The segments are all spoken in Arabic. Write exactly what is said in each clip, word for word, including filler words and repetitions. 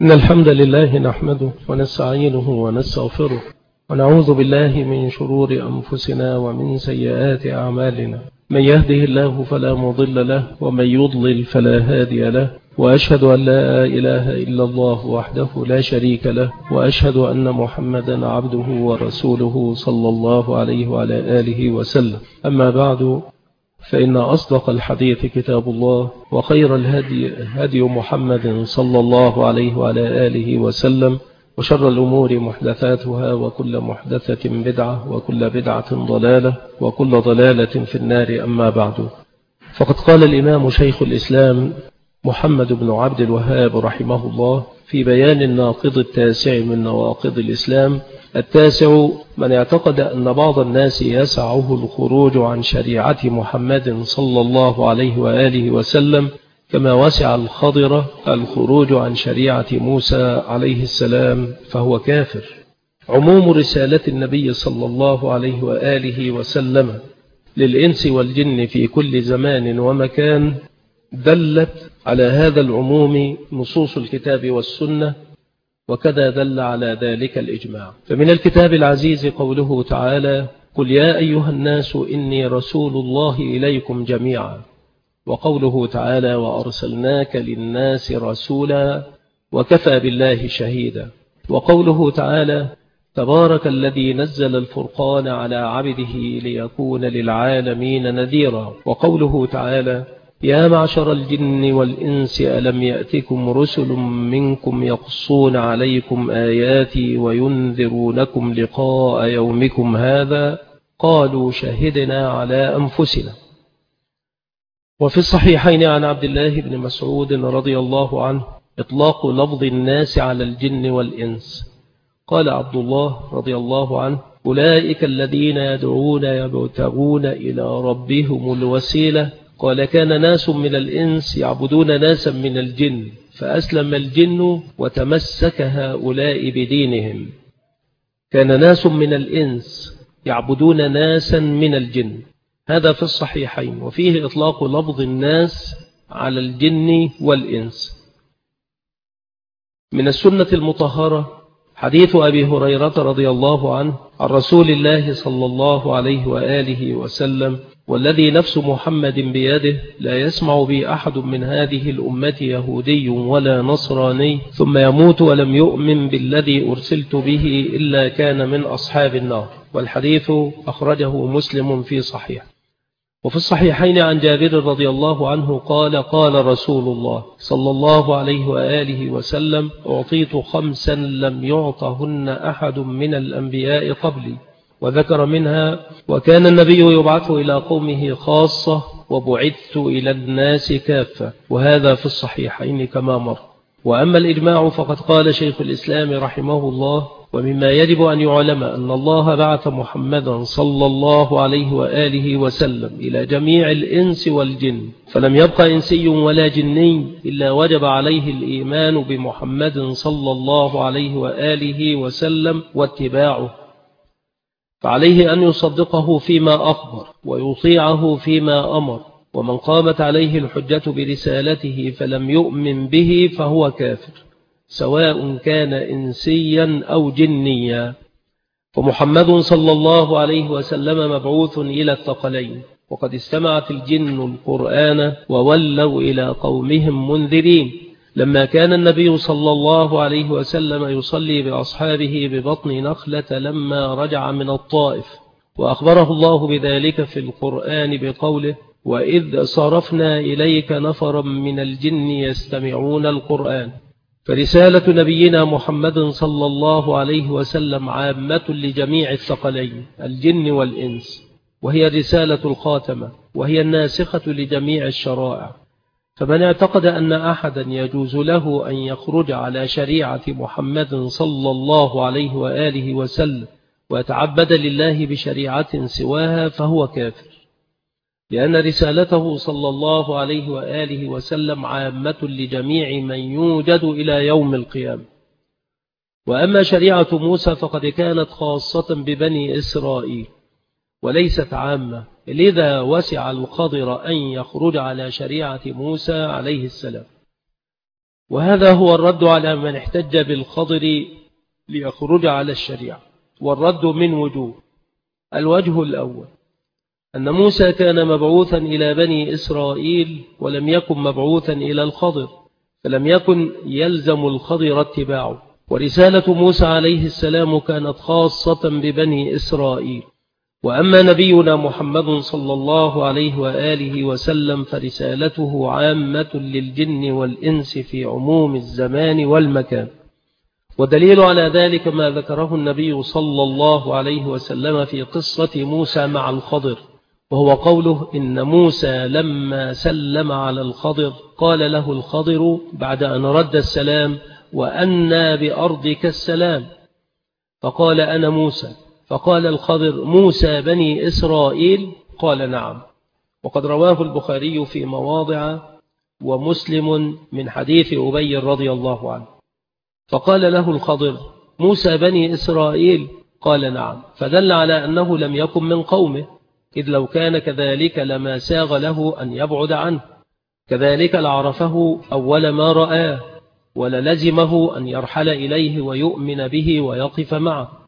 إن الحمد لله نحمده ونستعينه ونستغفره ونعوذ بالله من شرور أنفسنا ومن سيئات أعمالنا. من يهده الله فلا مضل له ومن يضلل فلا هادي له، وأشهد أن لا إله إلا الله وحده لا شريك له، وأشهد أن محمدا عبده ورسوله صلى الله عليه وعلى آله وسلم. أما بعد، فإن أصدق الحديث كتاب الله، وخير الهدي هدي محمد صلى الله عليه وعلى آله وسلم، وشر الأمور محدثاتها، وكل محدثة بدعة، وكل بدعة ضلالة، وكل ضلالة في النار. أما بعد، فقد قال الإمام شيخ الإسلام محمد بن عبد الوهاب رحمه الله في بيان الناقض التاسع من نواقض الإسلام: التاسع: من اعتقد أن بعض الناس يسعه الخروج عن شريعة محمد صلى الله عليه وآله وسلم كما وسع الخضر الخروج عن شريعة موسى عليه السلام فهو كافر. عموم رسالة النبي صلى الله عليه وآله وسلم للإنس والجن في كل زمان ومكان دلت على هذا العموم نصوص الكتاب والسنة، وكذا دل على ذلك الإجماع. فمن الكتاب العزيز قوله تعالى: قل يا أيها الناس إني رسول الله إليكم جميعا، وقوله تعالى: وأرسلناك للناس رسولا وكفى بالله شهيدا، وقوله تعالى: تبارك الذي نزل الفرقان على عبده ليكون للعالمين نذيرا، وقوله تعالى: يا معشر الجن والإنس ألم يأتكم رسل منكم يقصون عليكم آياتي وينذرونكم لقاء يومكم هذا قالوا شهدنا على أنفسنا. وفي الصحيحين عن عبد الله بن مسعود رضي الله عنه إطلاق لفظ الناس على الجن والإنس. قال عبد الله رضي الله عنه: أولئك الذين يدعون يبتغون إلى ربهم الوسيلة. قال: كان ناس من الإنس يعبدون ناسا من الجن فأسلم الجن وتمسك هؤلاء بدينهم. كان ناس من الإنس يعبدون ناسا من الجن، هذا في الصحيحين، وفيه إطلاق لفظ الناس على الجن والإنس. من السنة المطهرة حديث أبي هريرة رضي الله عنه عن رسول الله صلى الله عليه وآله وسلم: والذي نفس محمد بيده لا يسمع بي أحد من هذه الأمة يهودي ولا نصراني ثم يموت ولم يؤمن بالذي أرسلت به إلا كان من أصحاب النار. والحديث أخرجه مسلم في صحيح. وفي الصحيحين عن جابر رضي الله عنه قال: قال رسول الله صلى الله عليه وآله وسلم: أعطيت خمسا لم يعطهن أحد من الأنبياء قبلي، وذكر منها: وكان النبي يبعث إلى قومه خاصة وبعثت إلى الناس كافة، وهذا في الصحيحين كما مر. وأما الإجماع فقد قال شيخ الإسلام رحمه الله: ومما يجب أن يعلم أن الله بعث محمدا صلى الله عليه وآله وسلم إلى جميع الإنس والجن، فلم يبق إنسي ولا جني إلا وجب عليه الإيمان بمحمد صلى الله عليه وآله وسلم واتباعه، فعليه أن يصدقه فيما أخبر ويطيعه فيما أمر. ومن قامت عليه الحجة برسالته فلم يؤمن به فهو كافر، سواء كان إنسيا أو جنيا. فمحمد صلى الله عليه وسلم مبعوث إلى الثقلين، وقد استمعت الجن القرآن وولوا إلى قومهم منذرين. لما كان النبي صلى الله عليه وسلم يصلي بأصحابه ببطن نخلة لما رجع من الطائف، وأخبره الله بذلك في القرآن بقوله: وإذ صرفنا إليك نفرا من الجن يستمعون القرآن. فرسالة نبينا محمد صلى الله عليه وسلم عامة لجميع الثقلين الجن والإنس، وهي رسالة الخاتمة، وهي الناسخة لجميع الشرائع. فمن اعتقد أن أحدا يجوز له أن يخرج على شريعة محمد صلى الله عليه وآله وسلم ويتعبد لله بشريعة سواها فهو كافر، لأن رسالته صلى الله عليه وآله وسلم عامة لجميع من يوجد إلى يوم القيامة. وأما شريعة موسى فقد كانت خاصة ببني إسرائيل وليست عامة، لذا وسع الخضر أن يخرج على شريعة موسى عليه السلام. وهذا هو الرد على من احتج بالخضر ليخرج على الشريعة، والرد من وجوه. الوجه الأول أن موسى كان مبعوثا إلى بني إسرائيل ولم يكن مبعوثا إلى الخضر، فلم يكن يلزم الخضر اتباعه، ورسالة موسى عليه السلام كانت خاصة ببني إسرائيل. وأما نبينا محمد صلى الله عليه وآله وسلم فرسالته عامة للجن والإنس في عموم الزمان والمكان. ودليل على ذلك ما ذكره النبي صلى الله عليه وسلم في قصة موسى مع الخضر، وهو قوله إن موسى لما سلم على الخضر قال له الخضر بعد أن رد السلام وأنى بأرضك السلام، فقال أنا موسى، فقال الخضر موسى بني إسرائيل؟ قال نعم. وقد رواه البخاري في مواضع ومسلم من حديث أبي رضي الله عنه. فقال له الخضر موسى بني إسرائيل؟ قال نعم، فدل على أنه لم يكن من قومه، إذ لو كان كذلك لما ساغ له أن يبعد عنه، كذلك لعرفه أول ما رآه وللزمه أن يرحل إليه ويؤمن به ويقف معه،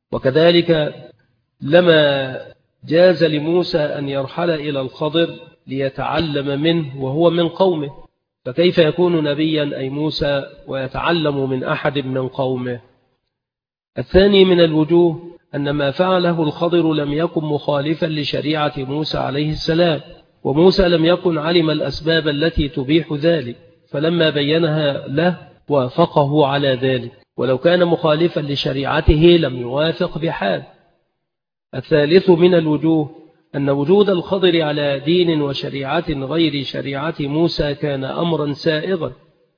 وكذلك لما جاز لموسى أن يرحل إلى الخضر ليتعلم منه وهو من قومه، فكيف يكون نبيا أي موسى ويتعلم من أحد من قومه؟ الثاني من الوجوه أن ما فعله الخضر لم يكن مخالفا لشريعة موسى عليه السلام، وموسى لم يكن علم الأسباب التي تبيح ذلك، فلما بينها له وافقه على ذلك، ولو كان مخالفا لشريعته لم يوافق بحال. الثالث من الوجوه أن وجود الخضر على دين وشريعة غير شريعة موسى كان أمرا سائغا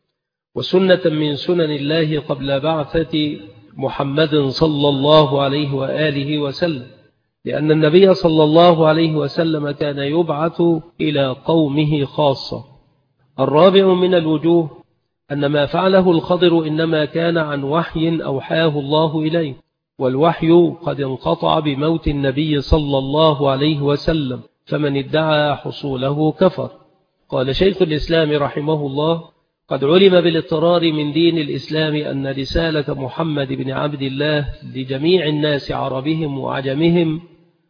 وسنة من سنن الله قبل بعثة محمد صلى الله عليه وآله وسلم، لأن النبي صلى الله عليه وسلم كان يبعث إلى قومه خاصة. الرابع من الوجوه أن ما فعله الخضر إنما كان عن وحي أوحاه الله إليه، والوحي قد انقطع بموت النبي صلى الله عليه وسلم، فمن ادعى حصوله كفر. قال شيخ الإسلام رحمه الله قد علم بالاضطرار من دين الإسلام أن رسالة محمد بن عبد الله لجميع الناس عربهم وعجمهم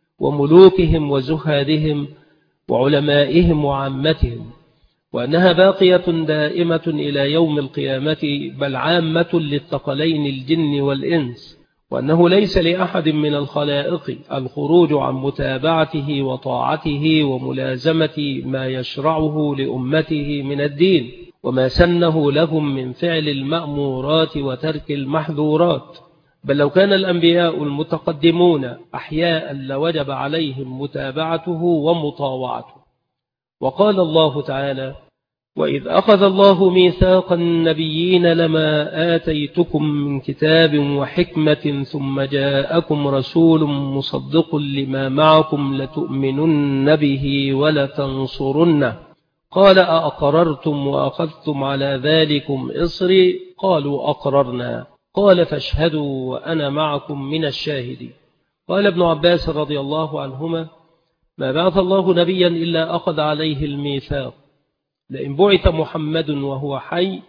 وملوكهم وزهادهم وعلمائهم وعامتهم، وأنها باقية دائمة إلى يوم القيامة، بل عامة للثقلين الجن والإنس، وأنه ليس لأحد من الخلائق الخروج عن متابعته وطاعته وملازمة ما يشرعه لأمته من الدين وما سنه لهم من فعل المأمورات وترك المحذورات، بل لو كان الأنبياء المتقدمون أحياء لوجب عليهم متابعته ومطاوعته. وقال الله تعالى وإذ أخذ الله ميثاق النبيين لما آتيتكم من كتاب وحكمة ثم جاءكم رسول مصدق لما معكم لتؤمنن به ولتنصرنه قال أأقررتم وأخذتم على ذلكم إصري قالوا أقررنا قال فاشهدوا وأنا معكم من الشاهدين. قال ابن عباس رضي الله عنهما ما بعث الله نبيا إلا أخذ عليه الميثاق، لئن بعث محمد وهو حي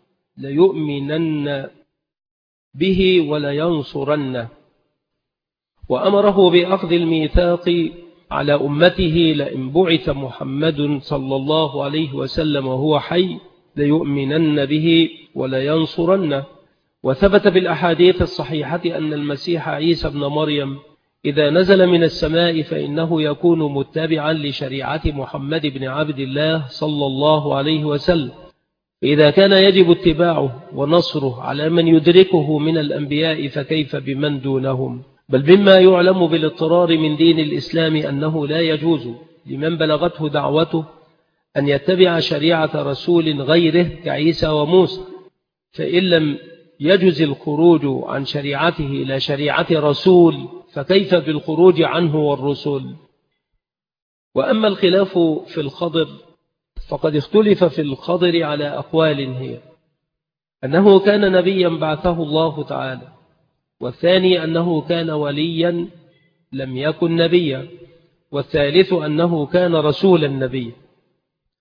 ليؤمنن به ولينصرنه، وأمره بأخذ الميثاق على أمته لئن بعث محمد صلى الله عليه وسلم وهو حي ليؤمنن به ولينصرنه. وثبت بالأحاديث الصحيحة أن المسيح عيسى بن مريم إذا نزل من السماء فإنه يكون متبعا لشريعة محمد بن عبد الله صلى الله عليه وسلم، فإذا كان يجب اتباعه ونصره على من يدركه من الأنبياء فكيف بمن دونهم؟ بل مما يعلم بالاضطرار من دين الإسلام أنه لا يجوز لمن بلغته دعوته أن يتبع شريعة رسول غيره كعيسى وموسى، فإن لم يجوز الخروج عن شريعته إلى شريعة رسول فكيف بالخروج عنه والرسل؟ وأما الخلاف في الخضر فقد اختلف في الخضر على أقوال هي أنه كان نبيا بعثه الله تعالى، والثاني أنه كان وليا لم يكن نبيا، والثالث أنه كان رسولا نبيا.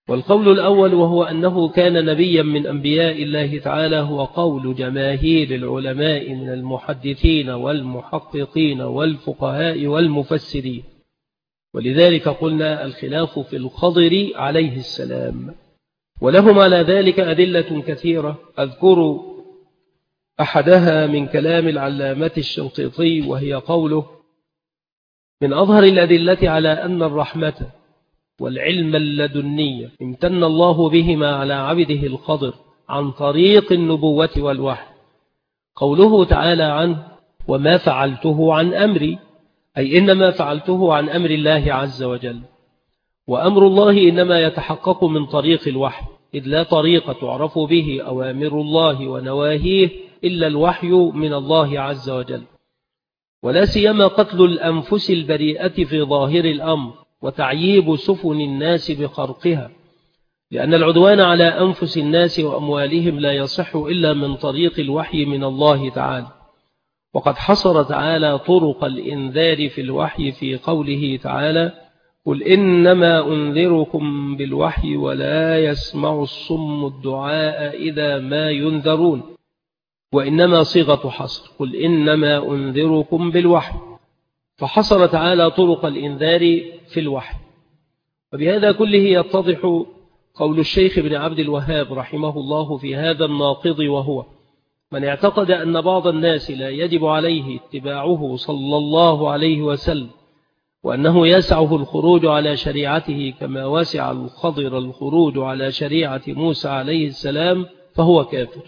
والقول الأول وهو أنه كان نبيا من أنبياء الله تعالى هو قول جماهير العلماء من المحدثين والمحققين والفقهاء والمفسرين، ولذلك قلنا الخلاف في الخضر عليه السلام. ولهم على ذلك أدلة كثيرة، أذكر أحدها من كلام العلامة الشنقيطي، وهي قوله: من أظهر الأدلة على أن الرحمة والعلم اللدني امتن الله بهما على عبده الخضر عن طريق النبوة والوحي قوله تعالى عنه: وما فعلته عن أمري، أي إنما فعلته عن أمر الله عز وجل. وأمر الله إنما يتحقق من طريق الوحي، إذ لا طريق تعرف به أوامر الله ونواهيه إلا الوحي من الله عز وجل، ولا سيما قتل الأنفس البريئة في ظاهر الأمر وتعييب سفن الناس بخرقها، لأن العدوان على أنفس الناس وأموالهم لا يصح إلا من طريق الوحي من الله تعالى. وقد حصر تعالى طرق الإنذار في الوحي في قوله تعالى: قل إنما أنذركم بالوحي ولا يسمع الصم الدعاء إذا ما ينذرون، وإنما صيغة حصر، قل إنما أنذركم بالوحي، فحصر تعالى طرق الإنذار في الوحي. وبهذا كله يتضح قول الشيخ ابن عبد الوهاب رحمه الله في هذا الناقض، وهو: من اعتقد أن بعض الناس لا يجب عليه اتباعه صلى الله عليه وسلم، وأنه يسعه الخروج على شريعته كما وسع الخضر الخروج على شريعة موسى عليه السلام، فهو كافر.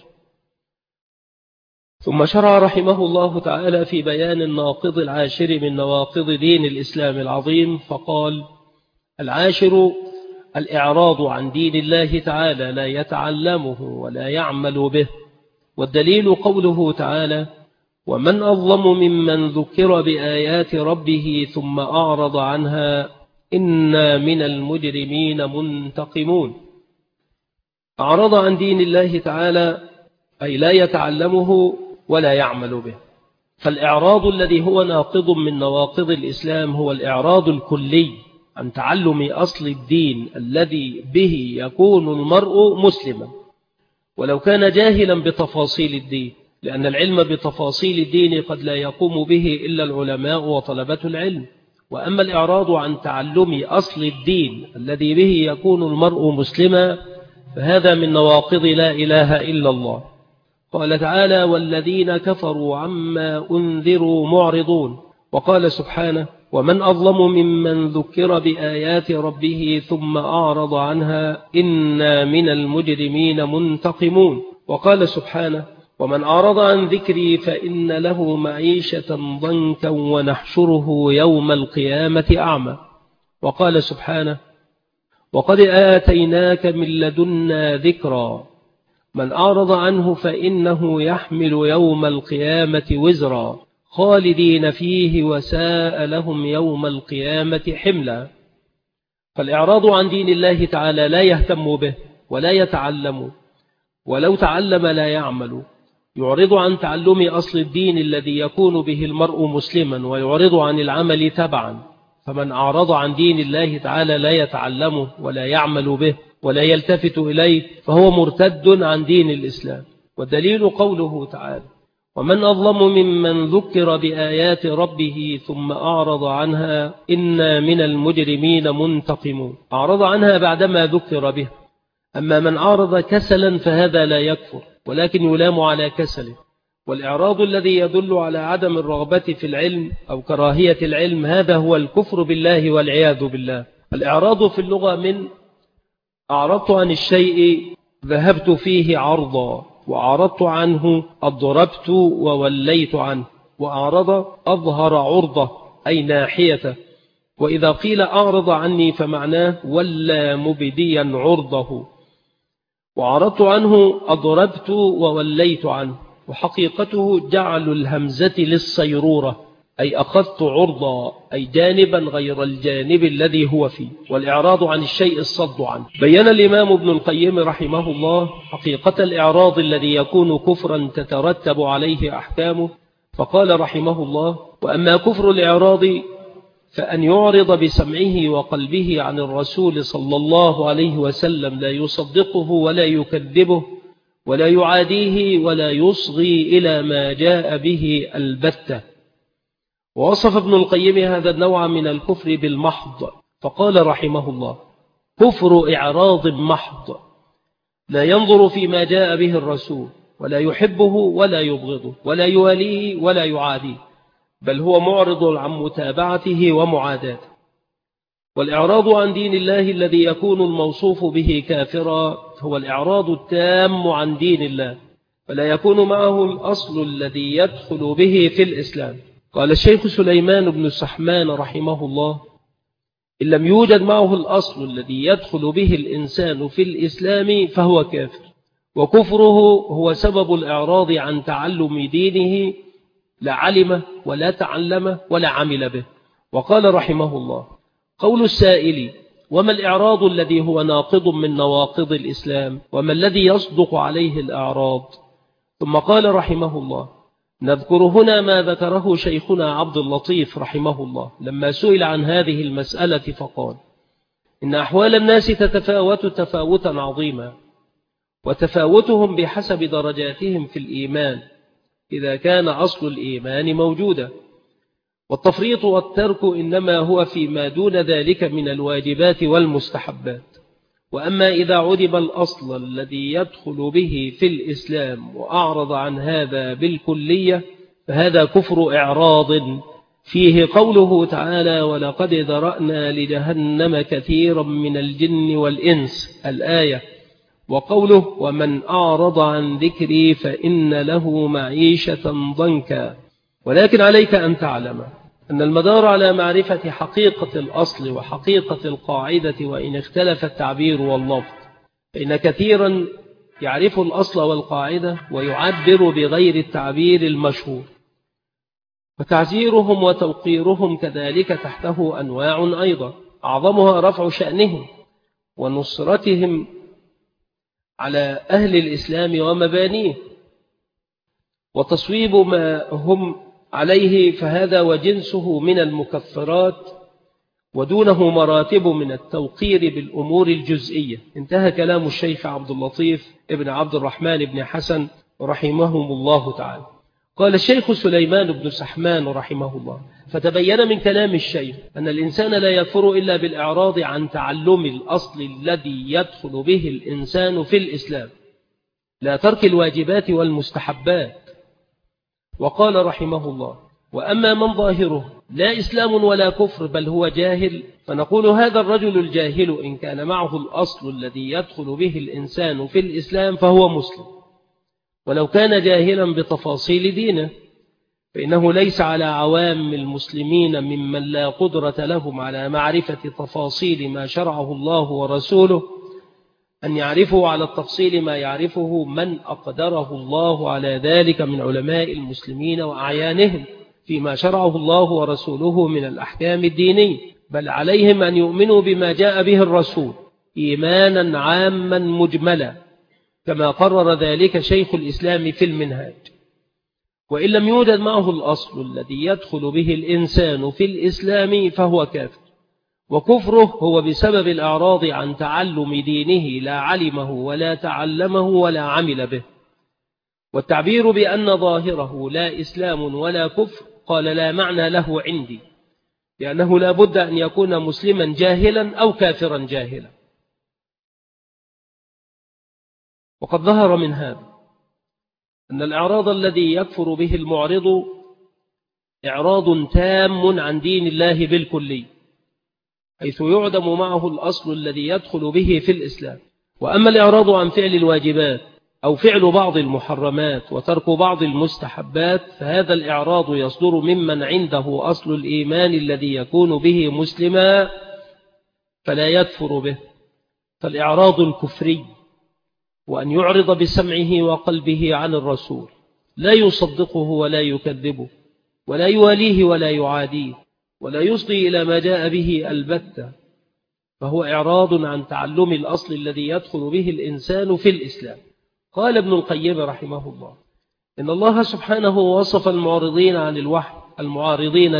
ثم شرع رحمه الله تعالى في بيان الناقض العاشر من نواقض دين الإسلام العظيم، فقال: العاشر الإعراض عن دين الله تعالى لا يتعلمه ولا يعمل به. والدليل قوله تعالى: ومن أظلم ممن ذكر بآيات ربه ثم أعرض عنها إنا من المجرمين منتقمون. أعرض عن دين الله تعالى أي لا يتعلمه ولا يعمل به. فالإعراض الذي هو ناقض من نواقض الإسلام هو الإعراض الكلي عن تعلم أصل الدين الذي به يكون المرء مسلما، ولو كان جاهلا بتفاصيل الدين، لأن العلم بتفاصيل الدين قد لا يقوم به إلا العلماء وطلبة العلم. وأما الإعراض عن تعلم أصل الدين الذي به يكون المرء مسلما فهذا من نواقض لا إله إلا الله. قال تعالى: والذين كفروا عما أنذروا معرضون. وقال سبحانه: ومن أظلم ممن ذكر بآيات ربه ثم أعرض عنها إنا من المجرمين منتقمون. وقال سبحانه: ومن أعرض عن ذكري فإن له معيشة ضنكا ونحشره يوم القيامة أعمى. وقال سبحانه: وقد آتيناك من لدنا ذكرا من أعرض عنه فإنه يحمل يوم القيامة وزرا خالدين فيه وساء لهم يوم القيامة حملا. فالإعراض عن دين الله تعالى لا يهتم به ولا يتعلم، ولو تعلم لا يعمل. يعرض عن تعلم أصل الدين الذي يكون به المرء مسلما، ويعرض عن العمل تبعا. فمن أعرض عن دين الله تعالى لا يتعلمه ولا يعمل به ولا يلتفت إليه فهو مرتد عن دين الإسلام. والدليل قوله تعالى: ومن أظلم ممن ذكر بآيات ربه ثم أعرض عنها إنا من المجرمين منتقمون. أعرض عنها بعدما ذكر به. أما من أعرض كسلا فهذا لا يكفر، ولكن يلام على كسله. والإعراض الذي يدل على عدم الرغبة في العلم أو كراهية العلم هذا هو الكفر بالله والعياذ بالله. الإعراض في اللغة من أعرضت عن الشيء ذهبت فيه عرضا، وأعرضت عنه أضربت ووليت عنه. وأعرض أظهر عرضة أي ناحية. وإذا قيل أعرض عني فمعناه ولى مبديا عرضه. وأعرضت عنه أضربت ووليت عنه. وحقيقته جعل الهمزة للصيرورة أي أخذت عرضا أي جانبا غير الجانب الذي هو فيه. والإعراض عن الشيء الصد عنه. بيّن الإمام ابن القيم رحمه الله حقيقة الإعراض الذي يكون كفرا تترتب عليه أحكامه، فقال رحمه الله: وأما كفر الإعراض فأن يعرض بسمعه وقلبه عن الرسول صلى الله عليه وسلم لا يصدقه ولا يكذبه ولا يعاديه ولا يصغي إلى ما جاء به البتة. ووصف ابن القيم هذا النوع من الكفر بالمحض فقال رحمه الله: كفر إعراض محض، لا ينظر فيما جاء به الرسول ولا يحبه ولا يبغضه ولا يواليه ولا يعاديه، بل هو معرض عن متابعته ومعاداته. والإعراض عن دين الله الذي يكون الموصوف به كافرا هو الإعراض التام عن دين الله، فلا يكون معه الأصل الذي يدخل به في الإسلام. قال الشيخ سليمان بن السحمان رحمه الله: إن لم يوجد معه الأصل الذي يدخل به الإنسان في الإسلام فهو كافر، وكفره هو سبب الإعراض عن تعلم دينه، لا علم ولا تعلم ولا عمل به. وقال رحمه الله: قول السائل: وما الإعراض الذي هو ناقض من نواقض الإسلام، وما الذي يصدق عليه الإعراض؟ ثم قال رحمه الله: نذكر هنا ما ذكره شيخنا عبد اللطيف رحمه الله لما سئل عن هذه المسألة فقال: إن أحوال الناس تتفاوت تفاوتا عظيما، وتفاوتهم بحسب درجاتهم في الإيمان إذا كان أصل الإيمان موجودا، والتفريط والترك إنما هو فيما دون ذلك من الواجبات والمستحبات. وأما إذا عدم الأصل الذي يدخل به في الإسلام وأعرض عن هذا بالكلية فهذا كفر إعراض فيه قوله تعالى: ولقد ذرأنا لجهنم كثيرا من الجن والإنس الآية، وقوله: ومن أعرض عن ذكري فإن له معيشة ضنكا. ولكن عليك أن تعلم أن المدار على معرفة حقيقة الأصل وحقيقة القاعدة، وإن اختلف التعبير واللفظ، فإن كثيرا يعرف الأصل والقاعدة ويعبر بغير التعبير المشهور، وتعزيرهم وتوقيرهم كذلك تحته أنواع أيضا، أعظمها رفع شأنهم ونصرتهم على أهل الإسلام ومبانيه وتصويب ما هم عليه، فهذا وجنسه من المكفرات، ودونه مراتب من التوقير بالأمور الجزئية. انتهى كلام الشيخ عبد اللطيف ابن عبد الرحمن بن حسن رحمهم الله تعالى. قال الشيخ سليمان بن سحمان رحمه الله: فتبين من كلام الشيخ أن الإنسان لا يكفر إلا بالإعراض عن تعلم الأصل الذي يدخل به الإنسان في الإسلام، لا ترك الواجبات والمستحبات. وقال رحمه الله: وأما من ظاهره لا إسلام ولا كفر بل هو جاهل، فنقول هذا الرجل الجاهل إن كان معه الأصل الذي يدخل به الإنسان في الإسلام فهو مسلم، ولو كان جاهلا بتفاصيل دينه، فإنه ليس على عوام المسلمين ممن لا قدرة لهم على معرفة تفاصيل ما شرعه الله ورسوله أن يعرفوا على التفصيل ما يعرفه من أقدره الله على ذلك من علماء المسلمين وأعيانهم فيما شرعه الله ورسوله من الأحكام الدينية، بل عليهم أن يؤمنوا بما جاء به الرسول إيمانا عاما مجملا، كما قرر ذلك شيخ الإسلام في المنهاج. وإن لم يوجد معه الأصل الذي يدخل به الإنسان في الإسلام فهو كافر، وكفره هو بسبب الإعراض عن تعلم دينه، لا علمه ولا تعلمه ولا عمل به. والتعبير بأن ظاهره لا إسلام ولا كفر قال لا معنى له عندي، لأنه لا بد أن يكون مسلما جاهلا أو كافرا جاهلا. وقد ظهر من هذا أن الإعراض الذي يكفر به المعرض إعراض تام عن دين الله بالكلي، حيث يعدم معه الأصل الذي يدخل به في الإسلام. وأما الإعراض عن فعل الواجبات أو فعل بعض المحرمات وترك بعض المستحبات، فهذا الإعراض يصدر ممن عنده أصل الإيمان الذي يكون به مسلما فلا يكفر به، فالإعراض الكفري وأن يعرض بسمعه وقلبه عن الرسول لا يصدقه ولا يكذبه ولا يواليه ولا يعاديه ولا يصغي إلى ما جاء به البتة، فهو إعراض عن تعلم الأصل الذي يدخل به الإنسان في الإسلام. قال ابن القيم رحمه الله: إن الله سبحانه وصف المعرضين عن الوحي المعارضين له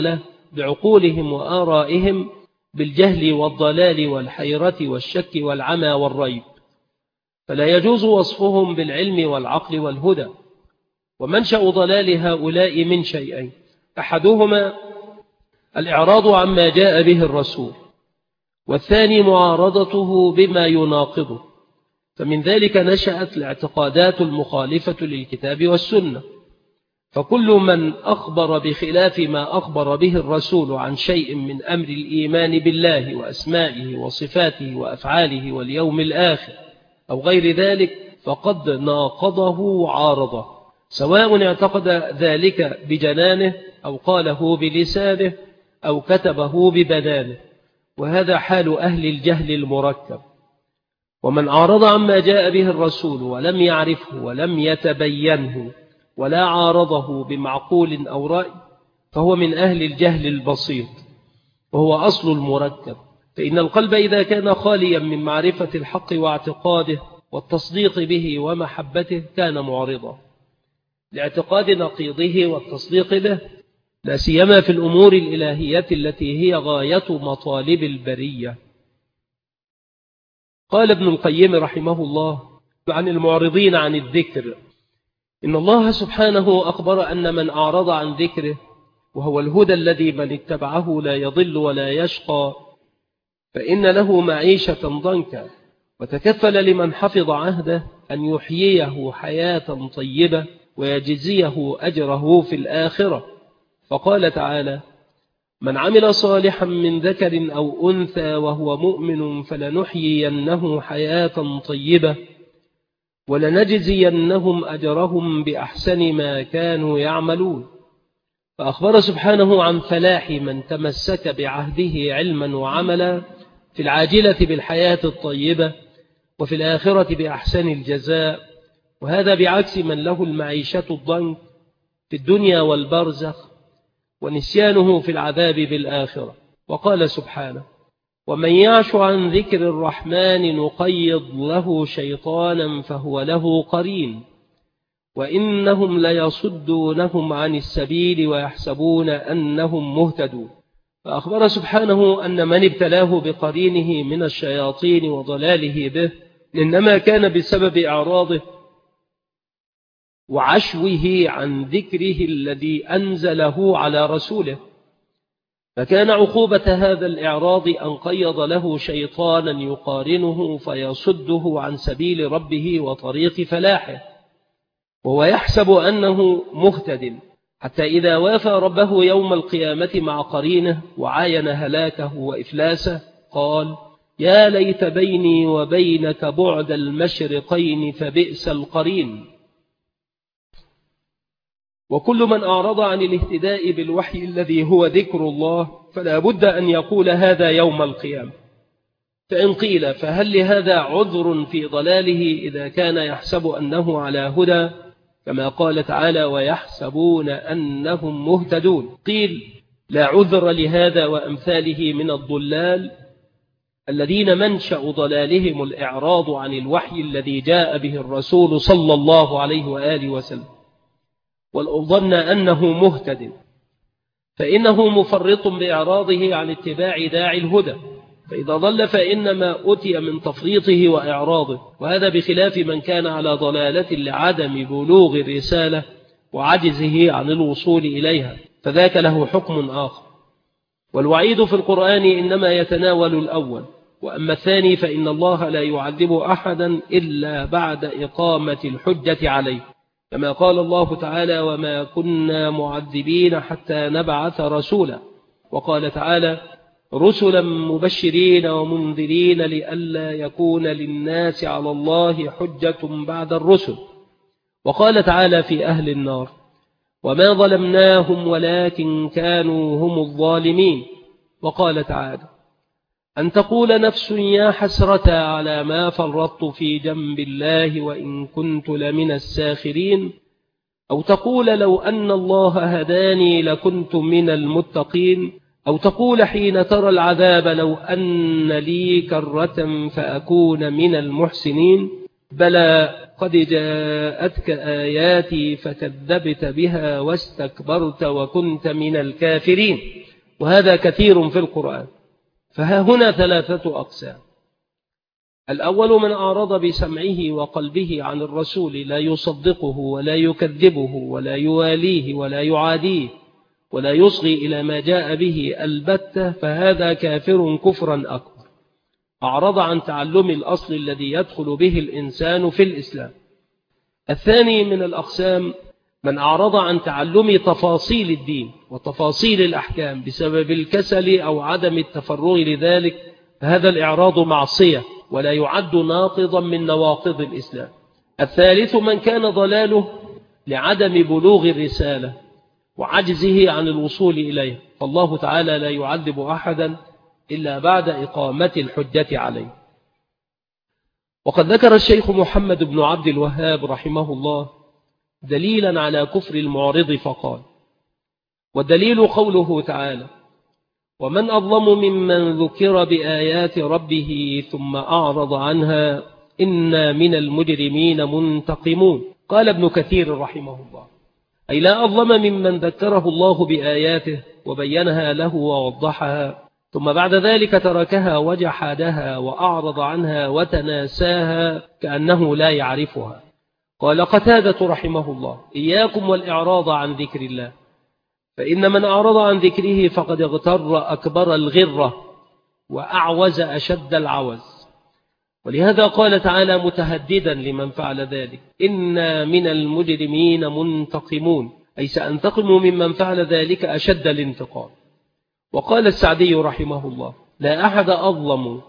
بعقولهم وآرائهم بالجهل والضلال والحيرة والشك والعمى والريب، فلا يجوز وصفهم بالعلم والعقل والهدى. ومنشأ ضلال هؤلاء من شيئين: أحدهما الإعراض عما جاء به الرسول، والثاني معارضته بما يناقضه. فمن ذلك نشأت الاعتقادات المخالفة للكتاب والسنة، فكل من أخبر بخلاف ما أخبر به الرسول عن شيء من أمر الإيمان بالله وأسمائه وصفاته وأفعاله واليوم الآخر أو غير ذلك فقد ناقضه وعارضه، سواء اعتقد ذلك بجنانه أو قاله بلسانه أو كتبه ببنانه، وهذا حال أهل الجهل المركب. ومن أعرض عما جاء به الرسول ولم يعرفه ولم يتبينه ولا عارضه بمعقول أو رأي فهو من أهل الجهل البسيط، وهو أصل المركب. فإن القلب إذا كان خاليا من معرفة الحق واعتقاده والتصديق به ومحبته كان معرضا لاعتقاد نقيضه والتصديق به، لا سيما في الأمور الإلهية التي هي غاية مطالب البرية. قال ابن القيم رحمه الله عن المعرضين عن الذكر: إن الله سبحانه أخبر أن من أعرض عن ذكره، وهو الهدى الذي من اتبعه لا يضل ولا يشقى، فإن له معيشة ضنكا، وتكفل لمن حفظ عهده أن يحييه حياة طيبة ويجزيه أجره في الآخرة. فقال تعالى: من عمل صالحا من ذكر أو أنثى وهو مؤمن فلنحيينه حياة طيبة ولنجزينهم أجرهم بأحسن ما كانوا يعملون. فأخبر سبحانه عن فلاح من تمسك بعهده علما وعملا في العاجلة بالحياة الطيبة وفي الآخرة بأحسن الجزاء، وهذا بعكس من له المعيشة الضنك في الدنيا والبرزخ ونسيانه في العذاب بالآخرة. وقال سبحانه: ومن يعش عن ذكر الرحمن نقيض له شيطانا فهو له قرين وإنهم ليصدونهم عن السبيل ويحسبون أنهم مهتدون. فأخبر سبحانه أن من ابتلاه بقرينه من الشياطين وضلاله به إنما كان بسبب إعراضه وعشوه عن ذكره الذي أنزله على رسوله، فكان عقوبة هذا الإعراض أن قيض له شيطانا يقارنه فيصده عن سبيل ربه وطريق فلاحه، وهو يحسب أنه مهتد، حتى إذا وافى ربه يوم القيامة مع قرينه وعاين هلاكه وإفلاسه قال: يا ليت بيني وبينك بعد المشرقين فبئس القرين. وكل من أعرض عن الاهتداء بالوحي الذي هو ذكر الله فلا بد أن يقول هذا يوم القيامة. فإن قيل فهل لهذا عذر في ضلاله إذا كان يحسب أنه على هدى، كما قال تعالى: ويحسبون أنهم مهتدون؟ قيل: لا عذر لهذا وأمثاله من الضلال الذين منشأ ضلالهم الإعراض عن الوحي الذي جاء به الرسول صلى الله عليه وآله وسلم، ولو ظن أنه مهتد فإنه مفرط بإعراضه عن اتباع داعي الهدى، فإذا ضل فإنما أتي من تفريطه وإعراضه، وهذا بخلاف من كان على ضلالة لعدم بلوغ الرسالة وعجزه عن الوصول إليها، فذاك له حكم آخر. والوعيد في القرآن إنما يتناول الأول، وأما الثاني فإن الله لا يعذب أحدا إلا بعد إقامة الحجة عليه، كما قال الله تعالى: وما كنا معذبين حتى نبعث رسولا. وقال تعالى: رسلا مبشرين ومنذرين لئلا يكون للناس على الله حجة بعد الرسل. وقال تعالى في أهل النار: وما ظلمناهم ولكن كانوا هم الظالمين. وقال تعالى: أن تقول نفس يا حسرة على ما فرطت في جنب الله وإن كنت لمن الساخرين، أو تقول لو أن الله هداني لكنت من المتقين، أو تقول حين ترى العذاب لو أن لي كرة فأكون من المحسنين. بلى قد جاءتك آياتي فكذبت بها واستكبرت وكنت من الكافرين. وهذا كثير في القرآن. فها هنا ثلاثة أقسام. الأول من أعرض بسمعه وقلبه عن الرسول لا يصدقه ولا يكذبه ولا يواليه ولا يعاديه ولا يصغي إلى ما جاء به البتة، فهذا كافر كفرا أكبر، أعرض عن تعلم الأصل الذي يدخل به الإنسان في الإسلام. الثاني من الأقسام من أعرض عن تعلم تفاصيل الدين وتفاصيل الأحكام بسبب الكسل أو عدم التفرغ لذلك، فهذا الإعراض معصية ولا يعد ناقضا من نواقض الإسلام. الثالث من كان ضلاله لعدم بلوغ الرسالة وعجزه عن الوصول إليه، فالله تعالى لا يعذب أحدا إلا بعد إقامة الحجة عليه. وقد ذكر الشيخ محمد بن عبد الوهاب رحمه الله دليلا على كفر المعرض فقال: والدليل قوله تعالى: ومن أظلم ممن ذكر بآيات ربه ثم أعرض عنها إنا من المجرمين منتقمون. قال ابن كثير رحمه الله: أي لا أظلم ممن ذكره الله بآياته وبينها له ووضحها ثم بعد ذلك تركها وجحدها وأعرض عنها وتناساها كأنه لا يعرفها. قال قتادة رحمه الله: إياكم والإعراض عن ذكر الله، فإن من أعرض عن ذكره فقد اغتر أكبر الغرة وأعوز أشد العوز. ولهذا قال تعالى متهددا لمن فعل ذلك: إنا من المجرمين منتقمون، أي سأنتقم ممن فعل ذلك أشد الانتقام. وقال السعدي رحمه الله: لا أحد أظلم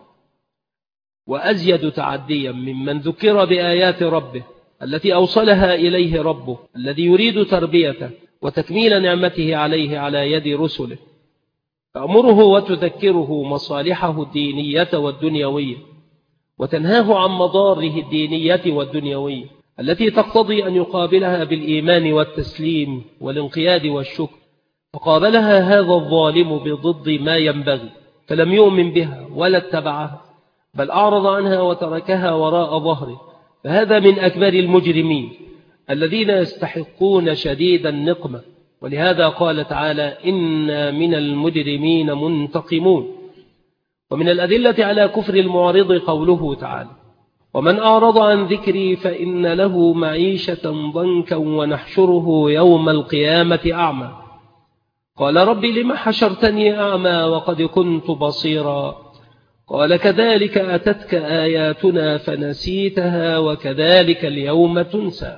وأزيد تعديا ممن ذكر بآيات ربه التي أوصلها إليه ربه الذي يريد تربيته وتكميل نعمته عليه على يد رسله، تأمره وتذكره مصالحه الدينية والدنيوية وتنهاه عن مضاره الدينية والدنيوية التي تقتضي أن يقابلها بالإيمان والتسليم والانقياد والشكر، فقابلها هذا الظالم بضد ما ينبغي فلم يؤمن بها ولا اتبعها، بل أعرض عنها وتركها وراء ظهره، فهذا من أكبر المجرمين الذين يستحقون شديد النقمة. ولهذا قال تعالى: إنا من المجرمين منتقمون. ومن الأدلة على كفر المعرض قوله تعالى: ومن أعرض عن ذكري فإن له معيشة ضنكا ونحشره يوم القيامة أعمى. قال: رب لم حشرتني أعمى وقد كنت بصيرا. قال: كذلك أتتك آياتنا فنسيتها وكذلك اليوم تنسى.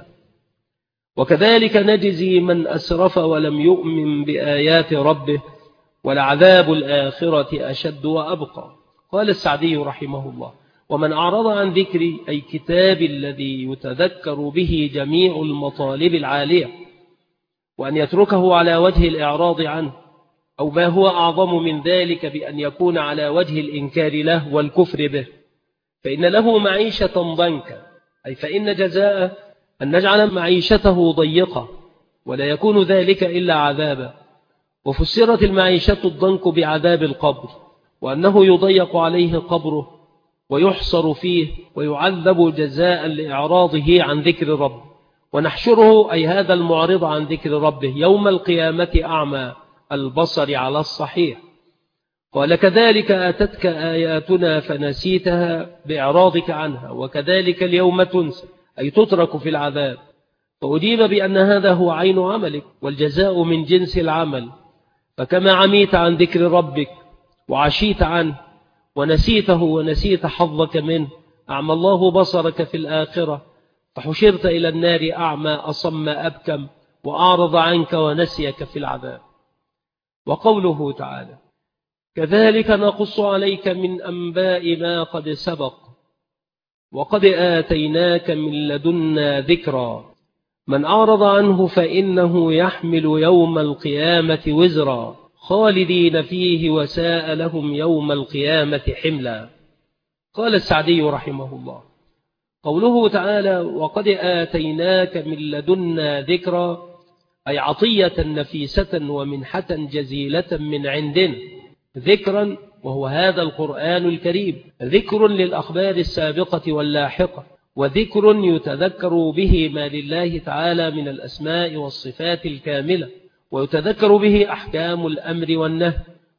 وكذلك نجزي من أسرف ولم يؤمن بآيات ربه ولعذاب الآخرة أشد وأبقى. قال السعدي رحمه الله: ومن أعرض عن ذكري أي كتاب الذي يتذكر به جميع المطالب العالية، وأن يتركه على وجه الإعراض عنه، أو ما هو أعظم من ذلك بأن يكون على وجه الإنكار له والكفر به، فإن له معيشة ضنكا، أي فإن جزاء أن نجعل معيشته ضيقة ولا يكون ذلك إلا عذابا. وفسرت المعيشة الضنك بعذاب القبر، وأنه يضيق عليه قبره ويحصر فيه ويعذب جزاء لإعراضه عن ذكر ربه. ونحشره أي هذا المعرض عن ذكر ربه يوم القيامة أعمى البصر على الصحيح. قال: كذلك أتتك آياتنا فنسيتها بإعراضك عنها وكذلك اليوم تنسى، أي تترك في العذاب. فأجيب بأن هذا هو عين عملك والجزاء من جنس العمل، فكما عميت عن ذكر ربك وعشيت عنه ونسيته ونسيت حظك منه، أعمى الله بصرك في الآخرة فحشرت إلى النار أعمى أصم أبكم وأعرض عنك ونسيك في العذاب. وقوله تعالى: كذلك نقص عليك من أنباء ما قد سبق وقد آتيناك من لدنا ذكرا. من أعرض عنه فإنه يحمل يوم القيامة وزرا خالدين فيه وساء لهم يوم القيامة حملا. قال السعدي رحمه الله: قوله تعالى: وقد آتيناك من لدنا ذكرا، أي عطية نفيسة ومنحة جزيلة من عندنا، ذكرا وهو هذا القرآن الكريم، ذكر للأخبار السابقة واللاحقة، وذكر يتذكر به ما لله تعالى من الأسماء والصفات الكاملة، ويتذكر به أحكام الأمر والنهي،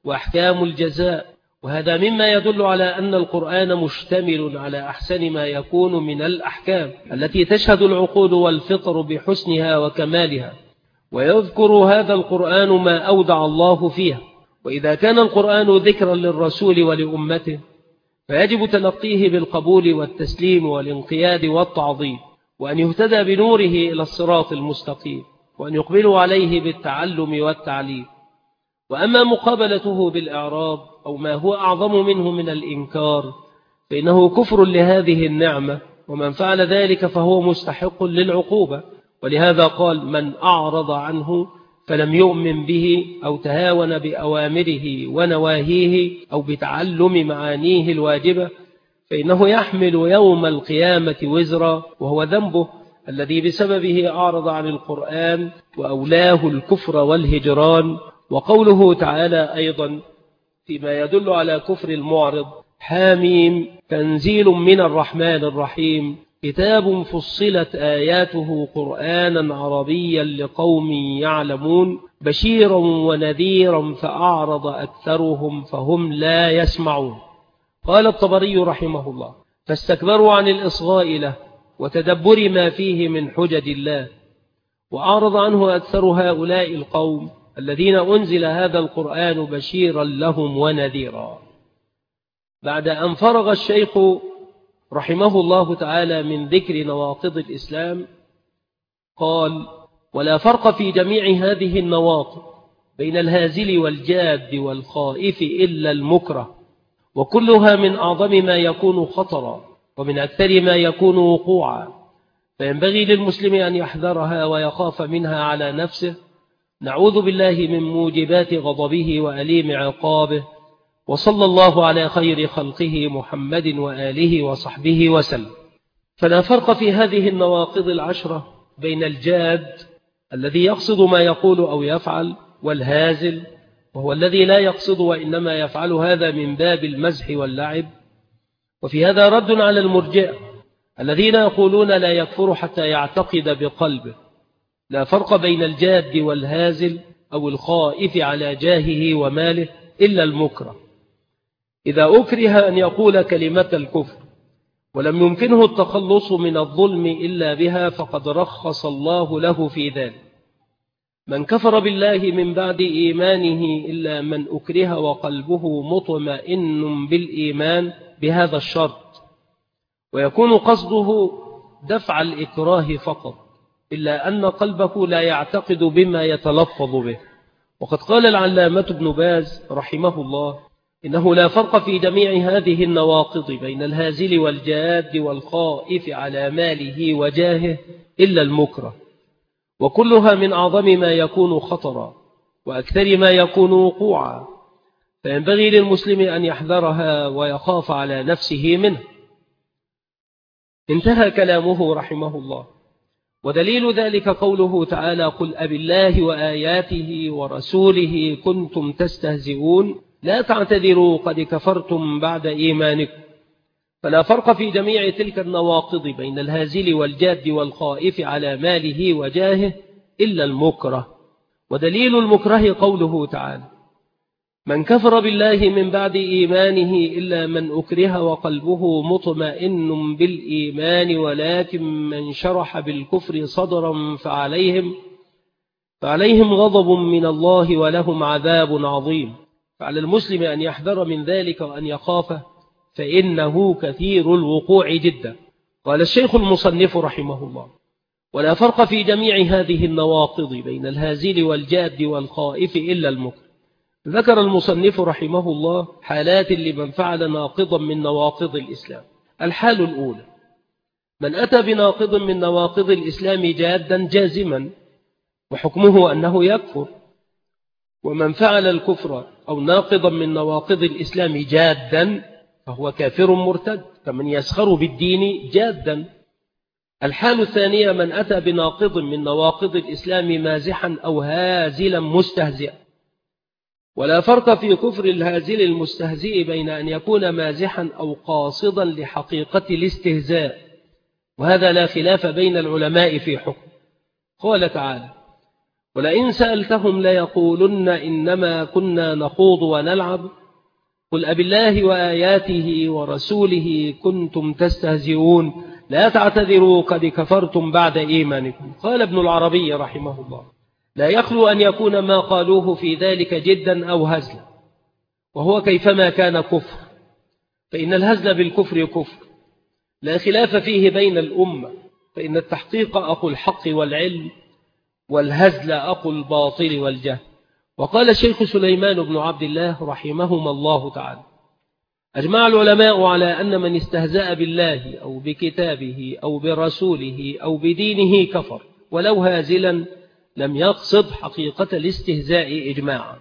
وأحكام الجزاء. وهذا مما يدل على أن القرآن مشتمل على أحسن ما يكون من الأحكام التي تشهد العقول والفطر بحسنها وكمالها، ويذكر هذا القرآن ما أودع الله فيها. وإذا كان القرآن ذكرا للرسول ولأمته فيجب تلقيه بالقبول والتسليم والانقياد والتعظيم، وأن يهتدى بنوره إلى الصراط المستقيم، وأن يقبلوا عليه بالتعلم والتعليم. وأما مقابلته بالإعراض أو ما هو أعظم منه من الإنكار فإنه كفر لهذه النعمة، ومن فعل ذلك فهو مستحق للعقوبة. ولهذا قال: من أعرض عنه فلم يؤمن به أو تهاون بأوامره ونواهيه أو بتعلم معانيه الواجبة فإنه يحمل يوم القيامة وزرا، وهو ذنبه الذي بسببه أعرض عن القرآن وأولاه الكفر والهجران. وقوله تعالى أيضا فيما يدل على كفر المعرض: حاميم تنزيل من الرحمن الرحيم كتاب فصلت آياته قرآنا عربيا لقوم يعلمون بشيرا ونذيرا فأعرض أكثرهم فهم لا يسمعون. قال الطبري رحمه الله: فاستكبروا عن الإصغاء له وتدبر ما فيه من حجج الله، وأعرض عنه أكثر هؤلاء القوم الذين أنزل هذا القرآن بشيرا لهم ونذيرا. بعد أن فرغ الشيخ رحمه الله تعالى من ذكر نواقض الإسلام قال: ولا فرق في جميع هذه النواقض بين الهازل والجاد والخائف إلا المكره، وكلها من أعظم ما يكون خطرا ومن أكثر ما يكون وقوعا، فينبغي للمسلم أن يحذرها ويخاف منها على نفسه. نعوذ بالله من موجبات غضبه وأليم عقابه. وصلى الله على خير خلقه محمد وآله وصحبه وسلم. فلا فرق في هذه النواقض العشرة بين الجاد الذي يقصد ما يقول أو يفعل، والهازل وهو الذي لا يقصد وإنما يفعل هذا من باب المزح واللعب. وفي هذا رد على المرجئة الذين يقولون لا يكفر حتى يعتقد بقلبه. لا فرق بين الجاد والهازل أو الخائف على جاهه وماله إلا المكره. إذا أكره أن يقول كلمة الكفر ولم يمكنه التخلص من الظلم إلا بها فقد رخص الله له في ذلك. من كفر بالله من بعد إيمانه إلا من أكره وقلبه مطمئن بالإيمان بهذا الشرط، ويكون قصده دفع الإكراه فقط، إلا أن قلبه لا يعتقد بما يتلفظ به. وقد قال العلامة ابن باز رحمه الله: إنه لا فرق في جميع هذه النواقض بين الهازل والجاد والخائف على ماله وجاهه إلا المكره، وكلها من أعظم ما يكون خطرا وأكثر ما يكون وقوعا، فينبغي للمسلم أن يحذرها ويخاف على نفسه منه. انتهى كلامه رحمه الله. ودليل ذلك قوله تعالى: قل أبالله وآياته ورسوله كنتم تستهزئون لا تعتذروا قد كفرتم بعد إيمانكم. فلا فرق في جميع تلك النواقض بين الهازل والجاد والخائف على ماله وجاهه إلا المكره. ودليل المكره قوله تعالى: من كفر بالله من بعد إيمانه إلا من أكره وقلبه مطمئن بالإيمان ولكن من شرح بالكفر صدرا فعليهم, فعليهم غضب من الله ولهم عذاب عظيم. فعلى المسلم أن يحذر من ذلك وأن يخافه، فإنه كثير الوقوع جدا. قال الشيخ المصنف رحمه الله: ولا فرق في جميع هذه النواقض بين الهازل والجاد والخائف إلا المكره. ذكر المصنف رحمه الله حالات لمن فعل ناقضا من نواقض الإسلام. الحال الأولى: من أتى بناقض من نواقض الإسلام جادا جازما وحكمه أنه يكفر. ومن فعل الكفر أو ناقضا من نواقض الإسلام جادا فهو كافر مرتد كمن يسخر بالدين جادا. الحال الثانية: من أتى بناقض من نواقض الإسلام مازحا أو هازلا مستهزئا. ولا فرق في كفر الهازل المستهزئ بين أن يكون مازحا أو قاصدا لحقيقة الاستهزاء، وهذا لا خلاف بين العلماء في حكم. قال تعالى: ولئن سألتهم ليقولن إنما كنا نخوض ونلعب قل أبالله وآياته ورسوله كنتم تستهزئون لا تعتذروا قد كفرتم بعد إيمانكم. قال ابن العربي رحمه الله: لا يخلو أن يكون ما قالوه في ذلك جدا أو هزلا، وهو كيفما كان كفر، فإن الهزل بالكفر كفر لا خلاف فيه بين الأمة، فإن التحقيق أخو الحق والعلم، والهزل أخو الباطل والجهل. وقال الشيخ سليمان بن عبد الله رحمهما الله تعالى: أجمع العلماء على أن من استهزأ بالله أو بكتابه أو برسوله أو بدينه كفر ولو هازلا لم يقصد حقيقة الاستهزاء إجماعا.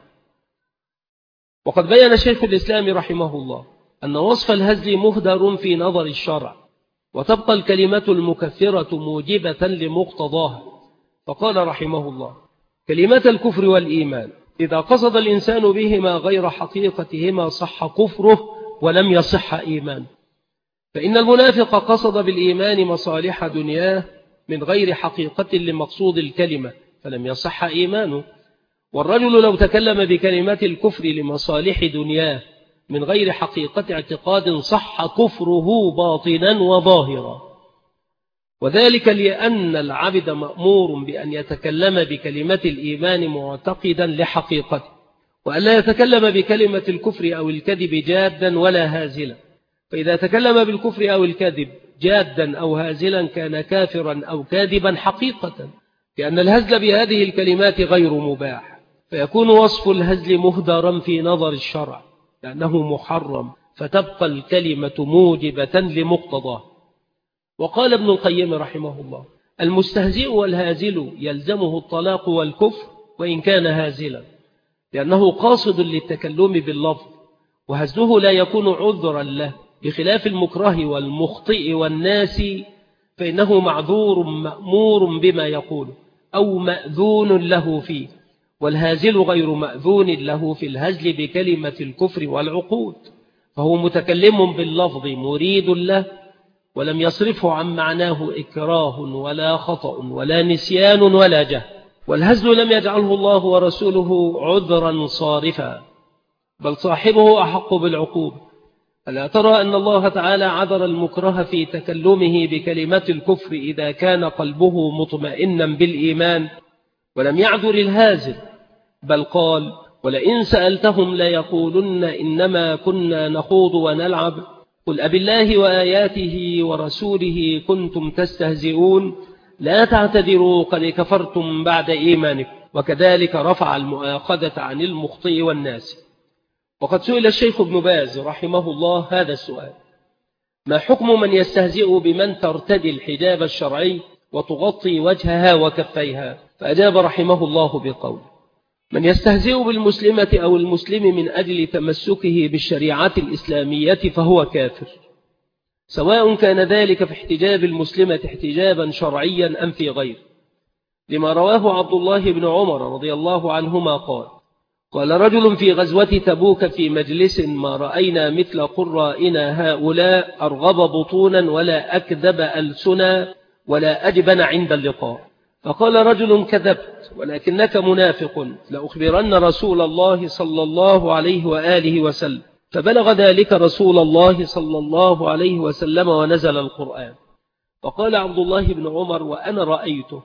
وقد بيّن شيخ الإسلام رحمه الله أن وصف الهزل مهدر في نظر الشرع، وتبقى الكلمة المكفرة موجبة لمقتضاها. فقال رحمه الله: كلمة الكفر والإيمان إذا قصد الإنسان بهما غير حقيقتهما صح كفره ولم يصح إيمان، فإن المنافق قصد بالإيمان مصالح دنياه من غير حقيقة لمقصود الكلمة فلم يصح إيمانه. والرجل لو تكلم بكلمة الكفر لمصالح دنياه من غير حقيقة اعتقاد صح كفره باطنا وظاهرا، وذلك لأن العبد مأمور بأن يتكلم بكلمة الإيمان معتقدا لحقيقته، وألا يتكلم بكلمة الكفر أو الكذب جادا ولا هازلا. فإذا تكلم بالكفر أو الكذب جادا أو هازلا كان كافرا أو كاذبا حقيقة، لأن الهزل بهذه الكلمات غير مباح، فيكون وصف الهزل مهدرا في نظر الشرع لأنه محرم، فتبقى الكلمة موجبة لمقتضاه. وقال ابن القيم رحمه الله: المستهزئ والهازل يلزمه الطلاق والكفر وإن كان هازلا، لأنه قاصد للتكلم باللفظ، وهزله لا يكون عذرا له، بخلاف المكره والمخطئ والناس فإنه معذور مأمور بما يقول أو مأذون له فيه، والهازل غير مأذون له في الهزل بكلمة الكفر والعقود، فهو متكلم باللفظ مريد له ولم يصرفه عن معناه إكراه ولا خطأ ولا نسيان ولا جهل. والهزل لم يجعله الله ورسوله عذرا صارفا، بل صاحبه أحق بالعقوبة. ألا ترى أن الله تعالى عذر المكره في تكلمه بكلمة الكفر إذا كان قلبه مطمئنا بالإيمان، ولم يعذر الهازل، بل قال: ولئن سألتهم ليقولن إنما كنا نخوض ونلعب قل أبالله وآياته ورسوله كنتم تستهزئون لا تعتذروا قد كفرتم بعد إيمانكم. وكذلك رفع المؤاخذة عن المخطئ والناس. وقد سئل الشيخ ابن باز رحمه الله هذا السؤال: ما حكم من يستهزئ بمن ترتدي الحجاب الشرعي وتغطي وجهها وكفيها؟ فأجاب رحمه الله بقول: من يستهزئ بالمسلمة أو المسلم من أجل تمسكه بالشريعة الإسلامية فهو كافر، سواء كان ذلك في احتجاب المسلمة احتجابا شرعيا أم في غيره، لما رواه عبد الله بن عمر رضي الله عنهما قال: قال رجل في غزوة تبوك في مجلس: ما رأينا مثل قرائنا هؤلاء أرغب بطونا ولا أكذب ألسنا ولا أجبن عند اللقاء. فقال رجل: كذبت ولكنك منافق، لأخبرن رسول الله صلى الله عليه وآله وسلم. فبلغ ذلك رسول الله صلى الله عليه وسلم ونزل القرآن. فقال عبد الله بن عمر وأنا رأيته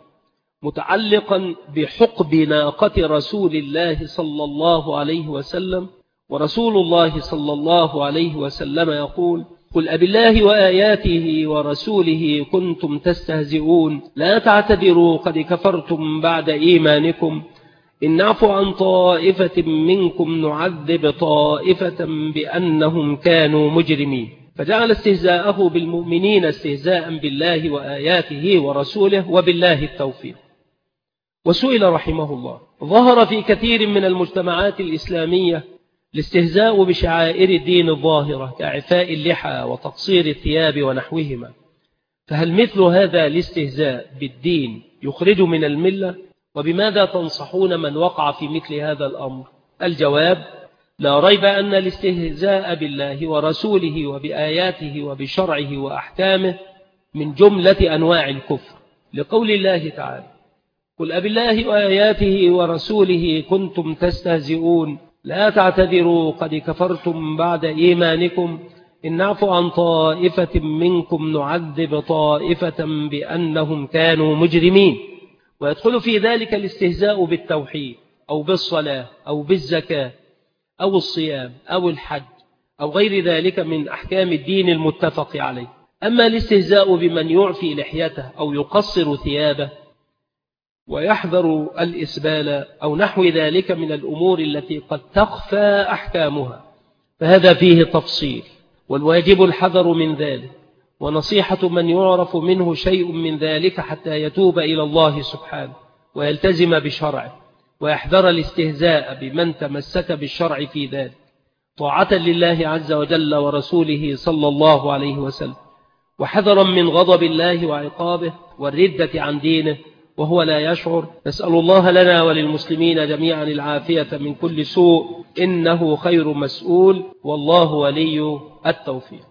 متعلقا بحقب ناقة رسول الله صلى الله عليه وسلم، ورسول الله صلى الله عليه وسلم يقول: قل أبالله وآياته ورسوله كنتم تستهزئون لا تعتذروا قد كفرتم بعد إيمانكم، إن نعفو عن طائفة منكم نعذب طائفة بأنهم كانوا مجرمين. فجعل استهزاءه بالمؤمنين استهزاء بالله وآياته ورسوله وبالله التوفيق. وسئل رحمه الله: ظهر في كثير من المجتمعات الإسلامية الاستهزاء بشعائر الدين الظاهرة كإعفاء اللحى وتقصير الثياب ونحوهما، فهل مثل هذا الاستهزاء بالدين يخرج من الملة؟ وبماذا تنصحون من وقع في مثل هذا الأمر؟ الجواب: لا ريب أن الاستهزاء بالله ورسوله وبآياته وبشرعه وأحكامه من جملة أنواع الكفر، لقول الله تعالى: قل أبالله وآياته ورسوله كنتم تستهزئون لا تعتذروا قد كفرتم بعد إيمانكم إن نعفو عن طائفة منكم نعذب طائفة بأنهم كانوا مجرمين. ويدخل في ذلك الاستهزاء بالتوحيد أو بالصلاة أو بالزكاة أو الصيام أو الحج أو غير ذلك من أحكام الدين المتفق عليه. أما الاستهزاء بمن يعفي لحيته أو يقصر ثيابه ويحذر الإسبال أو نحو ذلك من الأمور التي قد تخفى أحكامها فهذا فيه تفصيل، والواجب الحذر من ذلك ونصيحة من يعرف منه شيء من ذلك حتى يتوب إلى الله سبحانه ويلتزم بشرعه ويحذر الاستهزاء بمن تمسك بالشرع في ذلك طاعة لله عز وجل ورسوله صلى الله عليه وسلم، وحذرا من غضب الله وعقابه والردة عن دينه وهو لا يشعر. نسأل الله لنا وللمسلمين جميعا العافية من كل سوء إنه خير مسؤول والله ولي التوفيق.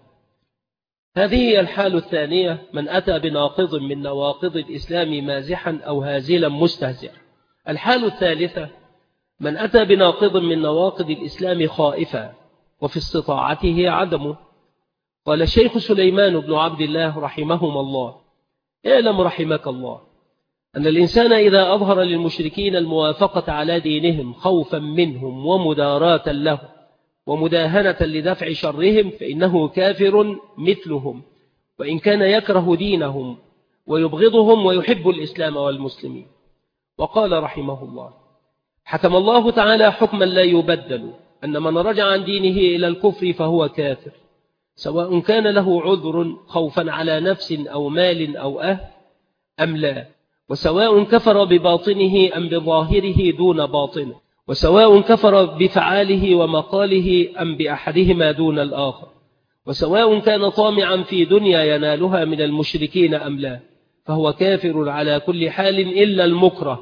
هذه هي الحال الثانية، من أتى بناقض من نواقض الإسلام مازحا أو هازلا مستهزئا. الحال الثالثة، من أتى بناقض من نواقض الإسلام خائفا وفي استطاعته عدمه. قال الشيخ سليمان بن عبد الله رحمهما الله: اعلم رحمك الله أن الإنسان إذا أظهر للمشركين الموافقة على دينهم خوفا منهم ومداراة له ومداهنة لدفع شرهم فإنه كافر مثلهم، وإن كان يكره دينهم ويبغضهم ويحب الإسلام والمسلمين. وقال رحمه الله: حكم الله تعالى حكما لا يبدل أن من رجع عن دينه إلى الكفر فهو كافر، سواء كان له عذر خوفا على نفس أو مال أو أهل أم لا، وسواء كفر بباطنه أم بظاهره دون باطنه، وسواء كفر بفعاله ومقاله أم بأحدهما دون الآخر، وسواء كان طامعا في دنيا ينالها من المشركين أم لا، فهو كافر على كل حال إلا المكره.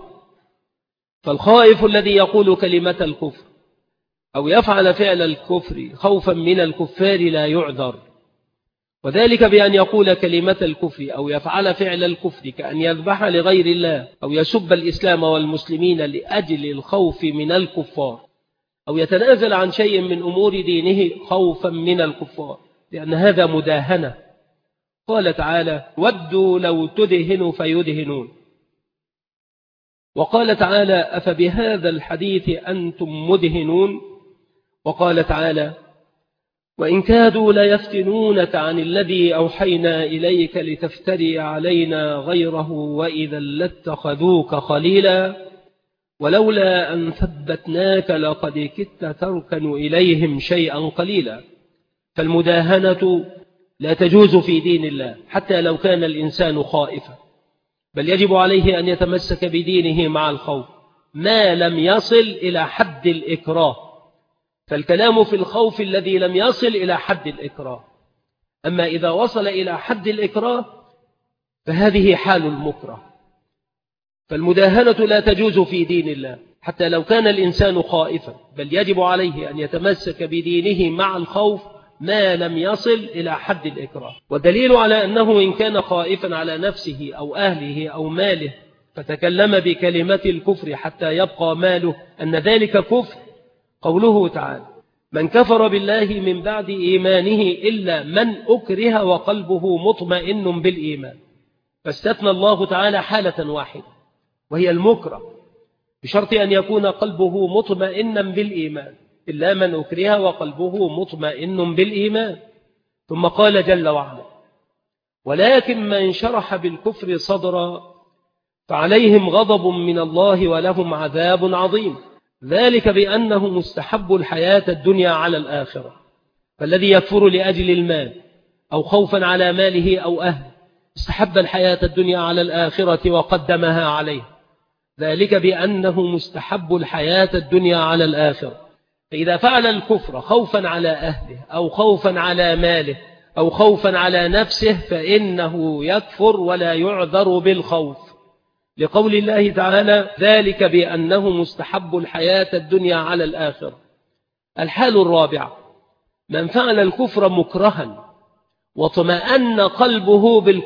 فالخائف الذي يقول كلمة الكفر أو يفعل فعل الكفر خوفا من الكفار لا يعذر، وذلك بأن يقول كلمة الكفر أو يفعل فعل الكفر كأن يذبح لغير الله أو يسب الإسلام والمسلمين لأجل الخوف من الكفار، أو يتنازل عن شيء من أمور دينه خوفا من الكفار، لأن هذا مداهنة. قال تعالى: ودوا لو تدهنوا فيدهنون. وقال تعالى: أفبهذا الحديث أنتم مدهنون. وقال تعالى: وإن كادوا ليفتنونك عن الذي أوحينا إليك لتفتري علينا غيره وإذا لاتخذوك خليلا ولولا أن ثبتناك لقد كدت تركن إليهم شيئا قليلا. فالمداهنة لا تجوز في دين الله حتى لو كان الإنسان خائفا، بل يجب عليه أن يتمسك بدينه مع الخوف ما لم يصل إلى حد الإكراه، فالكلام في الخوف الذي لم يصل إلى حد الإكراه. أما إذا وصل إلى حد الإكراه فهذه حال المكره. فالمداهنة لا تجوز في دين الله حتى لو كان الإنسان خائفا، بل يجب عليه أن يتمسك بدينه مع الخوف ما لم يصل إلى حد الإكراه. والدليل على أنه إن كان خائفا على نفسه أو أهله أو ماله فتكلم بكلمة الكفر حتى يبقى ماله أن ذلك كفر قوله تعالى: من كفر بالله من بعد إيمانه إلا من أكره وقلبه مطمئن بالإيمان. فاستثنى الله تعالى حالة واحدة وهي المكره، بشرط أن يكون قلبه مطمئنا بالإيمان، إلا من أكره وقلبه مطمئن بالإيمان. ثم قال جل وعلا: ولكن من شرح بالكفر صدرا فعليهم غضب من الله ولهم عذاب عظيم، ذلك بأنه مستحب الحياة الدنيا على الآخرة. فالذي يكفر لأجل المال أو خوفا على ماله أو أهله استحب الحياة الدنيا على الآخرة وقدمها عليه، ذلك بأنه مستحب الحياة الدنيا على الآخرة. فإذا فعل الكفر خوفا على أهله أو خوفا على ماله أو خوفا على نفسه فإنه يكفر ولا يعذر بالخوف، لقول الله تعالى: ذلك بأنه مستحب الحياة الدنيا على الآخرة. الحال الرابعة: من فعل الكفر مكرها واطمأن قلبه بالكفر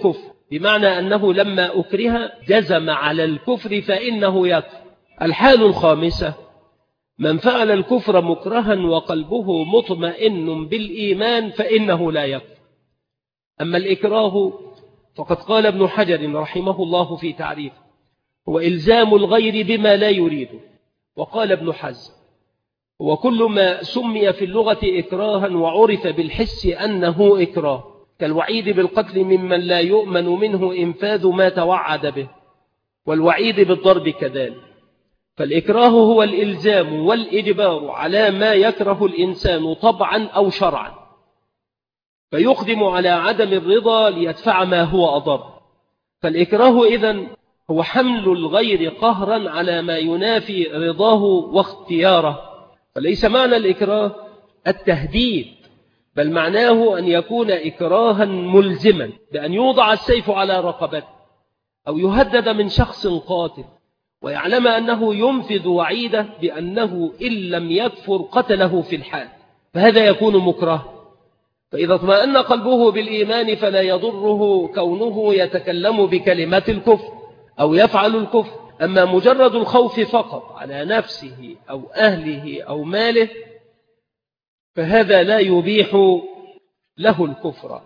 بمعنى أنه لما أكره جزم على الكفر فإنه يكفر. الحال الخامسة من فعل الكفر مكرها وقلبه مطمئن بالإيمان فإنه لا يكفر. أما الإكراه فقد قال ابن حجر رحمه الله في تعريفه هو إلزام الغير بما لا يريده. وقال ابن حزم هو كل ما سمي في اللغة إكراها وعرف بالحس أنه إكراه، كالوعيد بالقتل ممن لا يؤمن منه إنفاذ ما توعد به، والوعيد بالضرب كذلك. فالإكراه هو الإلزام والإجبار على ما يكره الإنسان طبعا أو شرعا، فيقدم على عدم الرضا ليدفع ما هو أضر. فالإكراه إذن هو حمل الغير قهرا على ما ينافي رضاه واختياره. فليس معنى الإكراه التهديد، بل معناه أن يكون إكراها ملزما بأن يوضع السيف على رقبته أو يهدد من شخص قاتل ويعلم أنه ينفذ وعيده بأنه إن لم يكفر قتله في الحال، فهذا يكون مكره. فإذا اطمأن قلبه بالإيمان فلا يضره كونه يتكلم بكلمات الكفر أو يفعل الكفر. أما مجرد الخوف فقط على نفسه أو أهله أو ماله فهذا لا يبيح له الكفر.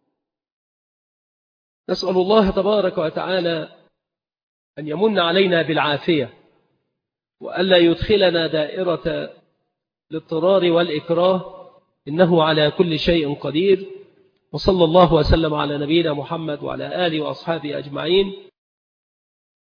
نسأل الله تبارك وتعالى أن يمن علينا بالعافية وألا يدخلنا دائرة الاضطرار والإكراه، إنه على كل شيء قدير. وصلى الله وسلم على نبينا محمد وعلى آله وأصحابه أجمعين.